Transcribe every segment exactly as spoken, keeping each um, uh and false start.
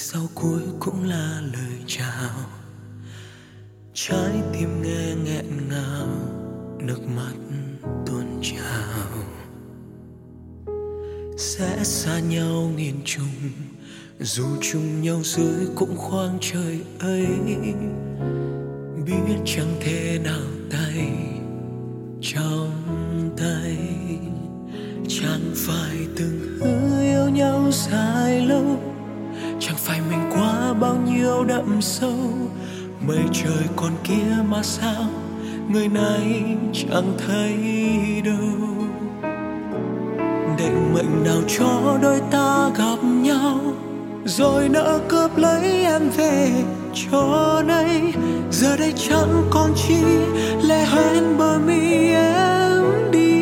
sau cuối cũng là lời chào. Trái tim nghe nghẹn ngào, nước mắt tuôn trào. Sẽ xa nhau nghìn trùng, dù chung nhau dưới cũng khoang trời ấy. Biết chẳng thể nào tay trong tay. Chẳng phải từng hứa yêu nhau dài lâu, chẳng phải mình qua bao nhiêu đậm sâu. Mây trời còn kia mà sao người này chẳng thấy đâu. Định mệnh nào cho đôi ta gặp nhau, rồi nỡ cướp lấy em về cho nay. Giờ đây chẳng còn chi lệ hoen bờ mi em đi.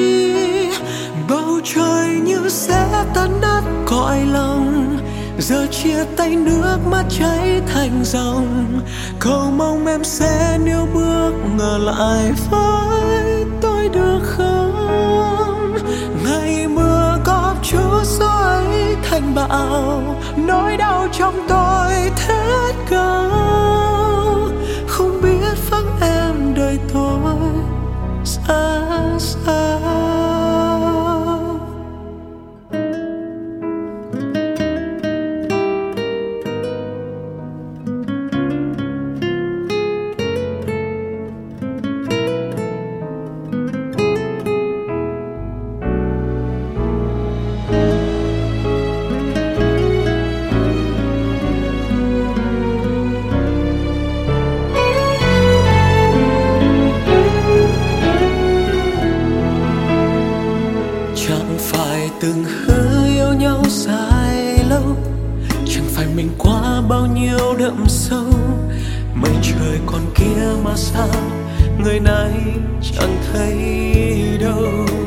Bầu trời như sẽ tan nát cõi lòng, giờ chia tay nước mắt chảy thành dòng. Cầu mong em sẽ níu bước ngờ lại với tôi được không. Ngày mưa góp chút gió ấy thành bão, nỗi đau trong tôi thét gào. Không biết vắng em đời tôi xa sao. Từng hứa yêu nhau dài lâu, chẳng phải mình qua bao nhiêu đậm sâu. Mây trời còn kia mà sao người này chẳng thấy đâu.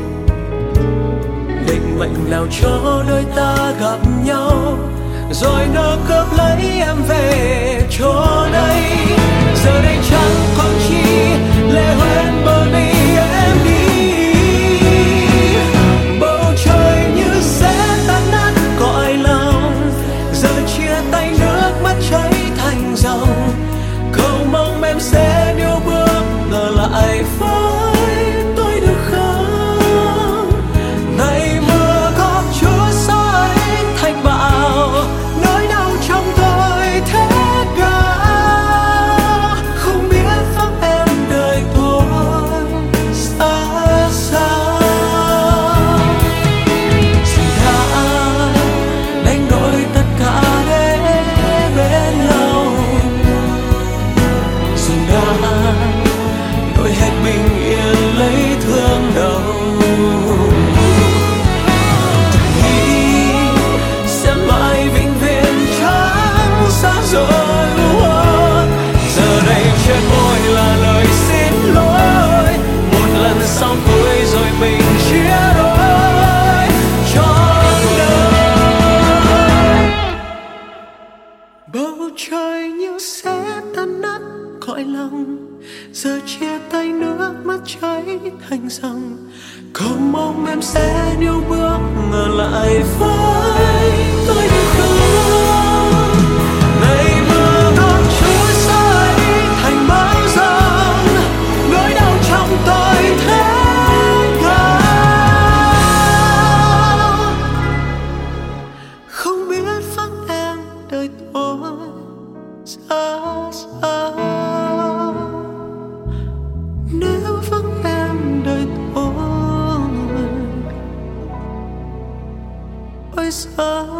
Định mệnh nào cho đôi ta gặp nhau, rồi nỡ cướp lấy em về chỗ đây. Giờ đây chẳng còn chi lệ hoen bờ mi em đi. Cầu mong em sẽ níu bước ngờ lại với tôi được không. Ngày mưa góp chút gió ấy thành bão, nỗi đau trong tôi thét gào. Không biết vắng em đời tôi xa sao. Dù đã đánh đổi tất cả để bên nhau, đổi hết bình yên lấy thương đầu. Từng nghĩ sẽ mãi vĩnh viễn chẳng xa rồi. Giờ đây trên môi là lời xin lỗi, một lần sau cuối rồi mình chia đôi trọn đời. Bầu trời như sẽ tan nát cõi lòng, giờ chia tay nước mắt chảy thành dòng. Cầu mong em sẽ níu bước ngờ lại với tôi được không. Ngày mưa góp chút gió ấy thành bão giông, nỗi đau trong tôi thét gào. Không biết vắng em đời tôi xa sao. Nếu vắng em đời tôi ôi xa.